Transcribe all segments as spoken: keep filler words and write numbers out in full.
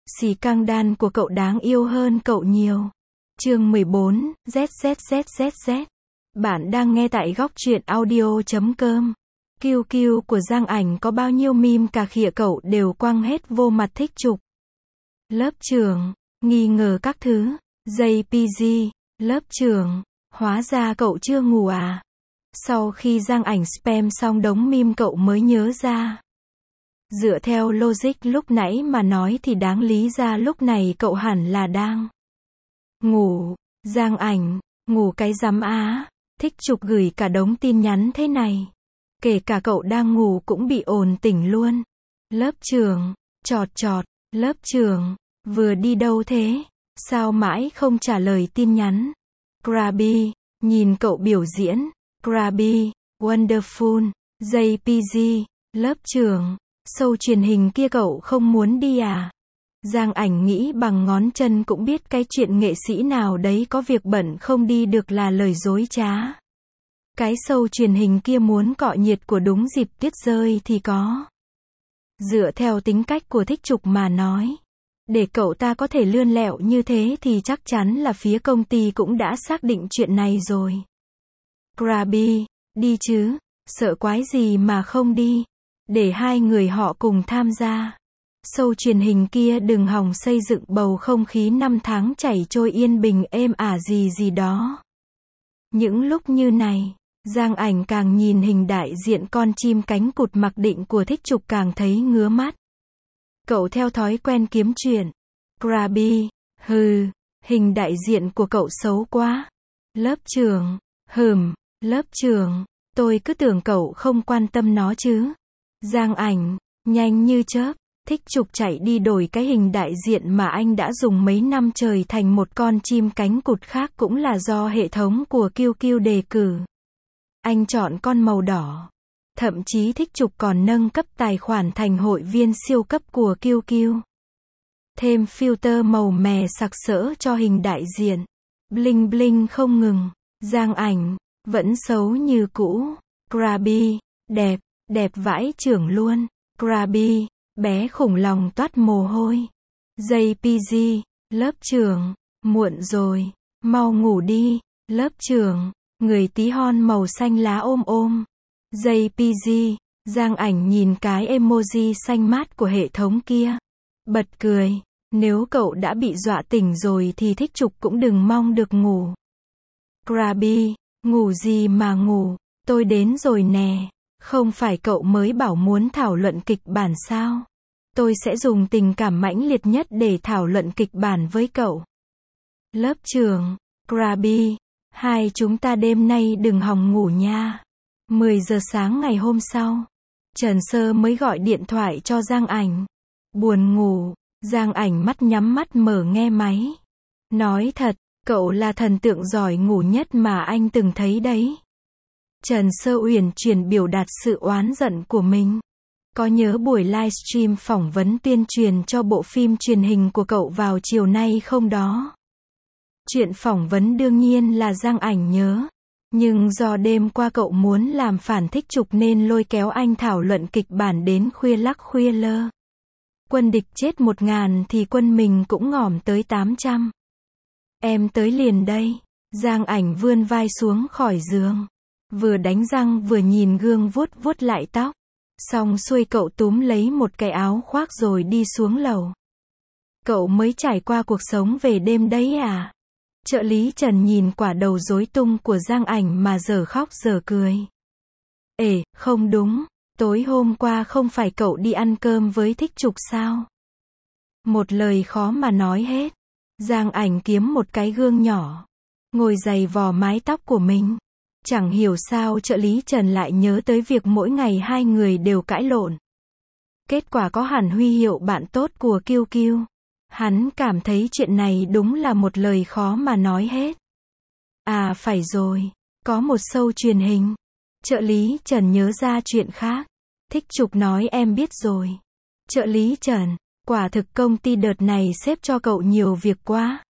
Xì căng đan của cậu đáng yêu hơn cậu nhiều. Chương mười bốn, Z Z Z Z Z. Bạn đang nghe tại góc truyện audio chấm com. Kiu kiu của Giang Ảnh có bao nhiêu meme cà khịa cậu đều quăng hết vô mặt Thích Trục. Lớp trưởng, nghi ngờ các thứ. gi pê giê, lớp trưởng, hóa ra cậu chưa ngủ à? Sau khi Giang Ảnh spam xong đống meme cậu mới nhớ ra. Dựa theo logic lúc nãy mà nói thì đáng lý ra lúc này cậu hẳn là đang ngủ. Giang Ảnh, ngủ cái rắm á. Thích Trục gửi cả đống tin nhắn thế này. Kể cả cậu đang ngủ cũng bị ồn tỉnh luôn. Lớp trưởng, chọt chọt, lớp trưởng, vừa đi đâu thế? Sao mãi không trả lời tin nhắn? Krabby, nhìn cậu biểu diễn. Krabby, wonderful. gi pê giê, lớp trưởng, show truyền hình kia cậu không muốn đi à? Giang Ảnh nghĩ bằng ngón chân cũng biết cái chuyện nghệ sĩ nào đấy có việc bận không đi được là lời dối trá. Cái show truyền hình kia muốn cọ nhiệt của đúng dịp tuyết rơi thì có. Dựa theo tính cách của Thích Trục mà nói, để cậu ta có thể lươn lẹo như thế thì chắc chắn là phía công ty cũng đã xác định chuyện này rồi. Krabby, đi chứ, sợ quái gì mà không đi. Để hai người họ cùng tham gia. Show truyền hình kia đừng hòng xây dựng bầu không khí năm tháng chảy trôi yên bình êm ả gì gì đó. Những lúc như này, Giang Ảnh càng nhìn hình đại diện con chim cánh cụt mặc định của Thích Trục càng thấy ngứa mắt. Cậu theo thói quen kiếm chuyện. Krabby, hừ, hình đại diện của cậu xấu quá. Lớp trưởng, hừm, lớp trưởng, tôi cứ tưởng cậu không quan tâm nó chứ. Giang Ảnh, nhanh như chớp, Thích Trục chạy đi đổi cái hình đại diện mà anh đã dùng mấy năm trời thành một con chim cánh cụt khác cũng là do hệ thống của Kiu Kiu đề cử. Anh chọn con màu đỏ. Thậm chí Thích Trục còn nâng cấp tài khoản thành hội viên siêu cấp của Kiu Kiu. Thêm filter màu mè sặc sỡ cho hình đại diện. Bling bling không ngừng. Giang Ảnh, vẫn xấu như cũ. Krabby, đẹp. Đẹp vãi chưởng luôn. Krabby, bé khủng lòng toát mồ hôi. gi pê giê, lớp trưởng, muộn rồi, mau ngủ đi. Lớp trưởng, người tí hon màu xanh lá ôm ôm. gi pê giê, Giang Ảnh nhìn cái emoji xanh mát của hệ thống kia. Bật cười, nếu cậu đã bị dọa tỉnh rồi thì Thích Trục cũng đừng mong được ngủ. Krabby, ngủ gì mà ngủ, tôi đến rồi nè. Không phải cậu mới bảo muốn thảo luận kịch bản sao? Tôi sẽ dùng tình cảm mãnh liệt nhất để thảo luận kịch bản với cậu. Lớp trưởng, Krabby, hai chúng ta đêm nay đừng hòng ngủ nha. mười giờ sáng ngày hôm sau, Trần Sơ mới gọi điện thoại cho Giang Ảnh. Buồn ngủ, Giang Ảnh mắt nhắm mắt mở nghe máy. Nói thật, cậu là thần tượng giỏi ngủ nhất mà anh từng thấy đấy. Trần Sơ Uyển chuyển biểu đạt sự oán giận của mình. Có nhớ buổi livestream phỏng vấn tuyên truyền cho bộ phim truyền hình của cậu vào chiều nay không đó? Chuyện phỏng vấn đương nhiên là Giang Ảnh nhớ. Nhưng do đêm qua cậu muốn làm phản Thích Trục nên lôi kéo anh thảo luận kịch bản đến khuya lắc khuya lơ. Quân địch chết một ngàn thì quân mình cũng ngỏm tới tám trăm. Em tới liền đây. Giang Ảnh vươn vai xuống khỏi giường. Vừa đánh răng vừa nhìn gương vuốt vuốt lại tóc. Xong xuôi cậu túm lấy một cái áo khoác rồi đi xuống lầu. Cậu mới trải qua cuộc sống về đêm đấy à? Trợ lý Trần nhìn quả đầu rối tung của Giang Ảnh mà giờ khóc giờ cười. Ê, không đúng, tối hôm qua không phải cậu đi ăn cơm với Thích Trục sao? Một lời khó mà nói hết. Giang Ảnh kiếm một cái gương nhỏ, ngồi giày vò mái tóc của mình. Chẳng hiểu sao trợ lý Trần lại nhớ tới việc mỗi ngày hai người đều cãi lộn. Kết quả có hẳn huy hiệu bạn tốt của Kiu Kiu. Hắn cảm thấy chuyện này đúng là một lời khó mà nói hết. À phải rồi, có một show truyền hình. Trợ lý Trần nhớ ra chuyện khác. Thích Trục nói em biết rồi. Trợ lý Trần, quả thực công ty đợt này xếp cho cậu nhiều việc quá.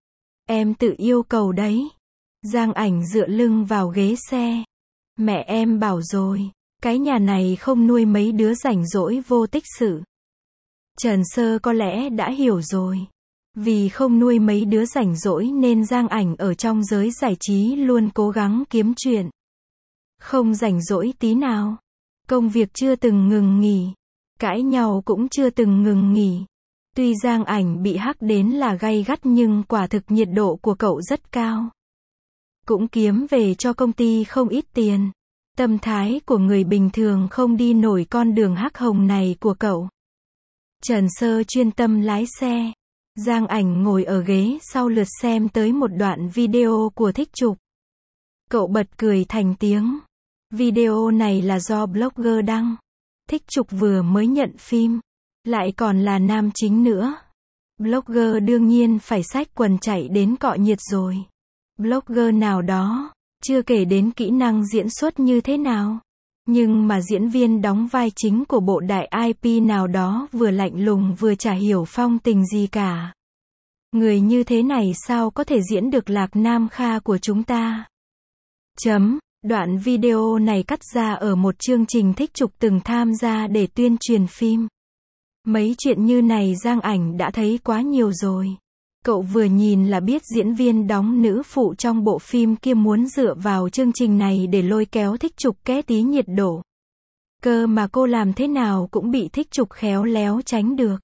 Em tự yêu cầu đấy. Giang Ảnh dựa lưng vào ghế xe. Mẹ em bảo rồi, cái nhà này không nuôi mấy đứa rảnh rỗi vô tích sự. Trần Sơ có lẽ đã hiểu rồi. Vì không nuôi mấy đứa rảnh rỗi nên Giang Ảnh ở trong giới giải trí luôn cố gắng kiếm chuyện. Không rảnh rỗi tí nào. Công việc chưa từng ngừng nghỉ. Cãi nhau cũng chưa từng ngừng nghỉ. Tuy Giang Ảnh bị hắc đến là gay gắt nhưng quả thực nhiệt độ của cậu rất cao. Cũng kiếm về cho công ty không ít tiền. Tâm thái của người bình thường không đi nổi con đường hắc hồng này của cậu. Trần Sơ chuyên tâm lái xe. Giang Ảnh ngồi ở ghế sau lượt xem tới một đoạn video của Thích Trục. Cậu bật cười thành tiếng. Video này là do blogger đăng. Thích Trục vừa mới nhận phim. Lại còn là nam chính nữa. Blogger đương nhiên phải xách quần chạy đến cọ nhiệt rồi. Blogger nào đó, chưa kể đến kỹ năng diễn xuất như thế nào. Nhưng mà diễn viên đóng vai chính của bộ đại i pê nào đó vừa lạnh lùng vừa chả hiểu phong tình gì cả. Người như thế này sao có thể diễn được Lạc Nam Kha của chúng ta? Chấm. Đoạn video này cắt ra ở một chương trình Thích Trục từng tham gia để tuyên truyền phim. Mấy chuyện như này Giang Ảnh đã thấy quá nhiều rồi. Cậu vừa nhìn là biết diễn viên đóng nữ phụ trong bộ phim kia muốn dựa vào chương trình này để lôi kéo Thích Trục ké tí nhiệt độ. Cơ mà cô làm thế nào cũng bị Thích Trục khéo léo tránh được.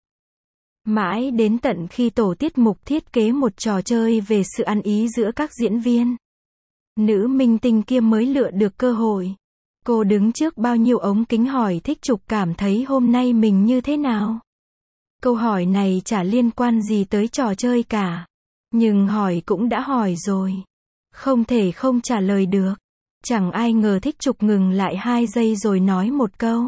Mãi đến tận khi tổ tiết mục thiết kế một trò chơi về sự ăn ý giữa các diễn viên. Nữ minh tinh kia mới lựa được cơ hội. Cô đứng trước bao nhiêu ống kính hỏi Thích Trục cảm thấy hôm nay mình như thế nào. Câu hỏi này chả liên quan gì tới trò chơi cả. Nhưng hỏi cũng đã hỏi rồi. Không thể không trả lời được. Chẳng ai ngờ Thích Trục ngừng lại hai giây rồi nói một câu.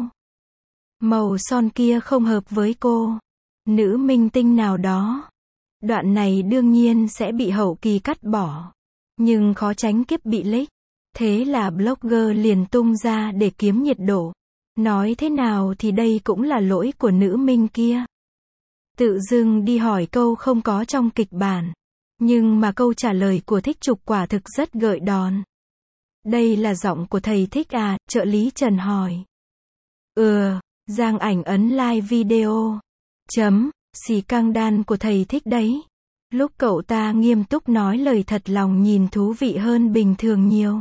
Màu son kia không hợp với cô. Nữ minh tinh nào đó. Đoạn này đương nhiên sẽ bị hậu kỳ cắt bỏ. Nhưng khó tránh kiếp bị leak. Thế là blogger liền tung ra để kiếm nhiệt độ. Nói thế nào thì đây cũng là lỗi của nữ minh kia. Tự dưng đi hỏi câu không có trong kịch bản. Nhưng mà câu trả lời của Thích Trục quả thực rất gợi đòn. Đây là giọng của thầy Thích à, trợ lý Trần hỏi. Ừ, Giang Ảnh ấn like video. Chấm, xì căng đan của thầy Thích đấy. Lúc cậu ta nghiêm túc nói lời thật lòng nhìn thú vị hơn bình thường nhiều.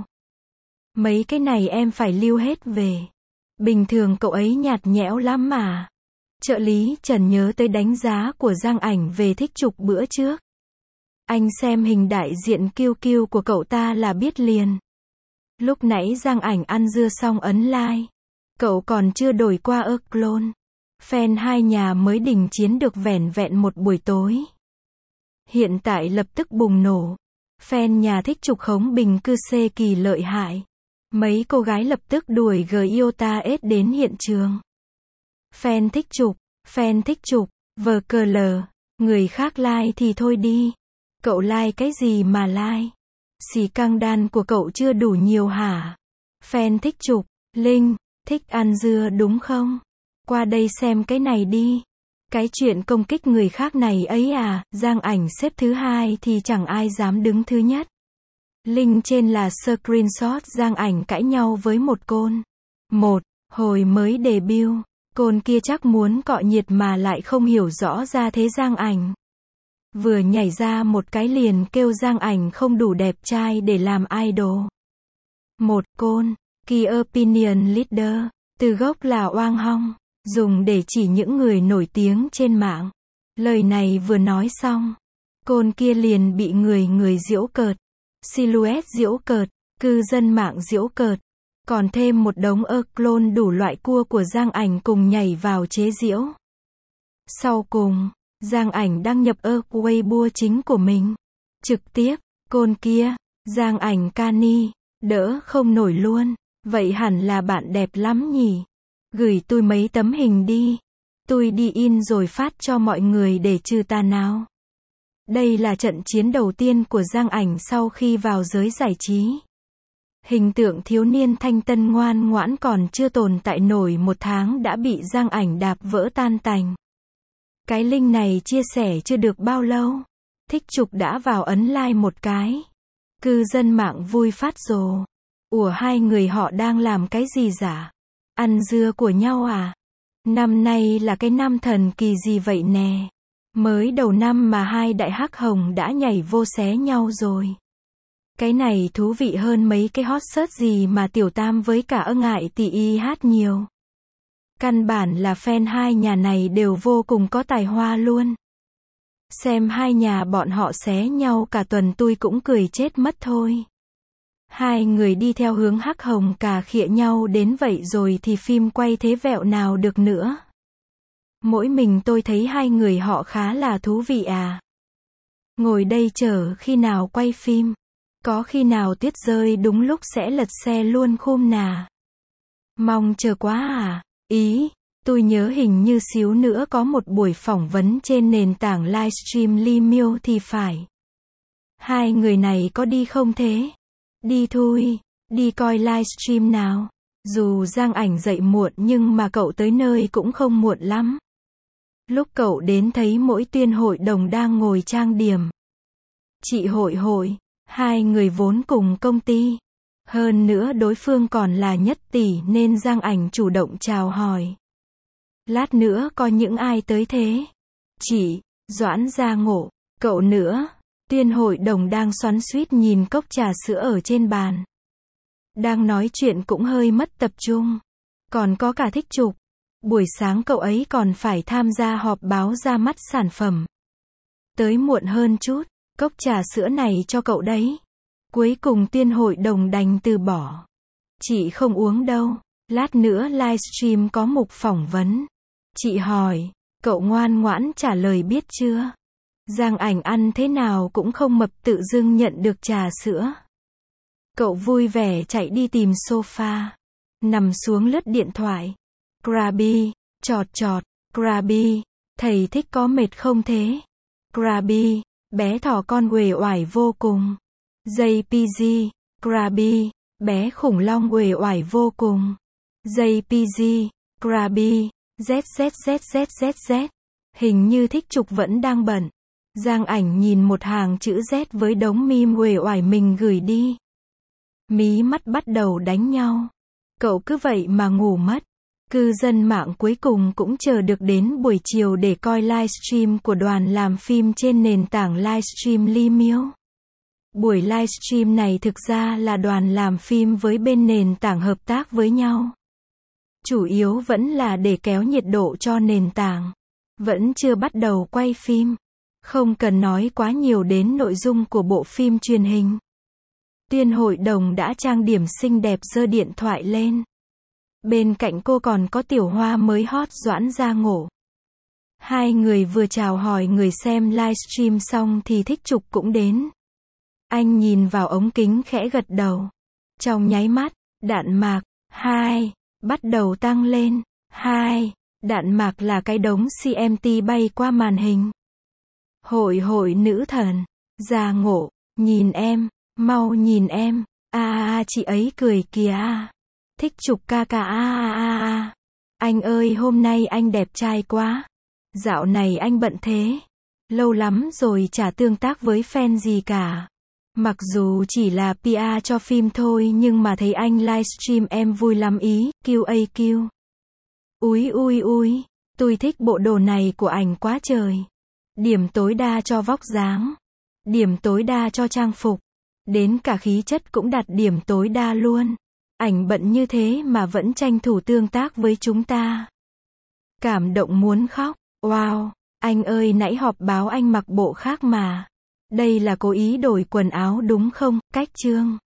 Mấy cái này em phải lưu hết về. Bình thường cậu ấy nhạt nhẽo lắm mà. Trợ lý Trần nhớ tới đánh giá của Giang Ảnh về Thích Trục bữa trước. Anh xem hình đại diện kiu kiu của cậu ta là biết liền. Lúc nãy Giang Ảnh ăn dưa xong ấn like. Cậu còn chưa đổi qua ơ clone. Fan hai nhà mới đình chiến được vẻn vẹn một buổi tối. Hiện tại lập tức bùng nổ. Fan nhà Thích Trục khống bình cư xê kỳ lợi hại. Mấy cô gái lập tức đuổi Giota S đến hiện trường. Fan Thích Trục, fan Thích Trục, vờ cờ lờ, người khác like thì thôi đi. Cậu like cái gì mà like? Xì căng đan của cậu chưa đủ nhiều hả? Fan Thích Trục, Linh, thích ăn dưa đúng không? Qua đây xem cái này đi. Cái chuyện công kích người khác này ấy à, Giang Ảnh xếp thứ hai thì chẳng ai dám đứng thứ nhất. Link trên là screenshot Giang Ảnh cãi nhau với một côn. Một, hồi mới debut, côn kia chắc muốn cọ nhiệt mà lại không hiểu rõ ra thế Giang Ảnh. Vừa nhảy ra một cái liền kêu Giang Ảnh không đủ đẹp trai để làm idol. Một, côn, key opinion leader, từ gốc là oang hong, dùng để chỉ những người nổi tiếng trên mạng. Lời này vừa nói xong, côn kia liền bị người người giễu cợt. Silhouette giễu cợt, cư dân mạng giễu cợt, còn thêm một đống ơ clone đủ loại cua của Giang Ảnh cùng nhảy vào chế giễu. Sau cùng, Giang Ảnh đăng nhập ơ Weibo chính của mình. Trực tiếp, côn kia, Giang Ảnh Cani, đỡ không nổi luôn, vậy hẳn là bạn đẹp lắm nhỉ. Gửi tôi mấy tấm hình đi. Tôi đi in rồi phát cho mọi người để trừ tà nào. Đây là trận chiến đầu tiên của Giang Ảnh sau khi vào giới giải trí. Hình tượng thiếu niên thanh tân ngoan ngoãn còn chưa tồn tại nổi một tháng đã bị Giang Ảnh đạp vỡ tan tành. Cái link này chia sẻ chưa được bao lâu. Thích Trục đã vào ấn like một cái. Cư dân mạng vui phát rồ. Ủa hai người họ đang làm cái gì giả? Ăn dưa của nhau à? Năm nay là cái năm thần kỳ gì vậy nè? Mới đầu năm mà hai đại hắc hồng đã nhảy vô xé nhau rồi. Cái này thú vị hơn mấy cái hot search gì mà tiểu tam với cả ơ ngại tỷ y hát nhiều. Căn bản là fan hai nhà này đều vô cùng có tài hoa luôn. Xem hai nhà bọn họ xé nhau cả tuần tôi cũng cười chết mất thôi. Hai người đi theo hướng hắc hồng cà khịa nhau đến vậy rồi thì phim quay thế vẹo nào được nữa. Mỗi mình tôi thấy hai người họ khá là thú vị à. Ngồi đây chờ khi nào quay phim. Có khi nào tuyết rơi đúng lúc sẽ lật xe luôn khum nà. Mong chờ quá à. Ý, tôi nhớ hình như xíu nữa có một buổi phỏng vấn trên nền tảng livestream Lee Miêu thì phải. Hai người này có đi không thế? Đi thôi, đi coi livestream nào. Dù Giang Ảnh dậy muộn nhưng mà cậu tới nơi cũng không muộn lắm. Lúc cậu đến thấy mỗi tuyên hội đồng đang ngồi trang điểm. Chị Hội Hội, hai người vốn cùng công ty. Hơn nữa đối phương còn là nhất tỷ nên Giang Ảnh chủ động chào hỏi. Lát nữa có những ai tới thế? Chị, Doãn Gia Ngộ, cậu nữa. Tuyên hội đồng đang xoắn xuýt nhìn cốc trà sữa ở trên bàn. Đang nói chuyện cũng hơi mất tập trung. Còn có cả Thích Trục. Buổi sáng cậu ấy còn phải tham gia họp báo ra mắt sản phẩm. Tới muộn hơn chút, cốc trà sữa này cho cậu đấy. Cuối cùng tuyên hội đồng đành từ bỏ. Chị không uống đâu, lát nữa livestream có mục phỏng vấn. Chị hỏi, cậu ngoan ngoãn trả lời biết chưa? Giang Ảnh ăn thế nào cũng không mập tự dưng nhận được trà sữa. Cậu vui vẻ chạy đi tìm sofa. Nằm xuống lướt điện thoại. Krabi, chọt chọt, Krabi, thầy Thích có mệt không thế? Krabi, bé thỏ con uể oải vô cùng. jê pê giê, Krabi, bé khủng long uể oải vô cùng. jê pê giê, Krabi, zzzzzzz. Hình như Thích Trục vẫn đang bận. Giang Ảnh nhìn một hàng chữ Z với đống meme uể oải mình gửi đi. Mí mắt bắt đầu đánh nhau. Cậu cứ vậy mà ngủ mất. Cư dân mạng cuối cùng cũng chờ được đến buổi chiều để coi livestream của đoàn làm phim trên nền tảng livestream Lee Miêu. Buổi livestream này thực ra là đoàn làm phim với bên nền tảng hợp tác với nhau. Chủ yếu vẫn là để kéo nhiệt độ cho nền tảng. Vẫn chưa bắt đầu quay phim. Không cần nói quá nhiều đến nội dung của bộ phim truyền hình. Tuyên hội đồng đã trang điểm xinh đẹp giơ điện thoại lên. Bên cạnh cô còn có tiểu hoa mới hot Doãn Gia Ngộ. Hai người vừa chào hỏi người xem livestream xong thì Thích Trục cũng đến. Anh nhìn vào ống kính khẽ gật đầu. Trong nháy mắt, đạn mạc, hai, bắt đầu tăng lên, hai, đạn mạc là cái đống xê em tê bay qua màn hình. Hội hội nữ thần, Gia Ngộ, nhìn em, mau nhìn em, a a a chị ấy cười kìa a. Thích Trục ca ca a a a a. Anh ơi hôm nay anh đẹp trai quá. Dạo này anh bận thế. Lâu lắm rồi chả tương tác với fan gì cả. Mặc dù chỉ là pê e cho phim thôi nhưng mà thấy anh livestream em vui lắm ý, quy a quy. Úi ui ui, tôi thích bộ đồ này của ảnh quá trời. Điểm tối đa cho vóc dáng. Điểm tối đa cho trang phục. Đến cả khí chất cũng đạt điểm tối đa luôn. Ảnh bận như thế mà vẫn tranh thủ tương tác với chúng ta. Cảm động muốn khóc. Wow, anh ơi nãy họp báo anh mặc bộ khác mà. Đây là cố ý đổi quần áo đúng không? Cách chương.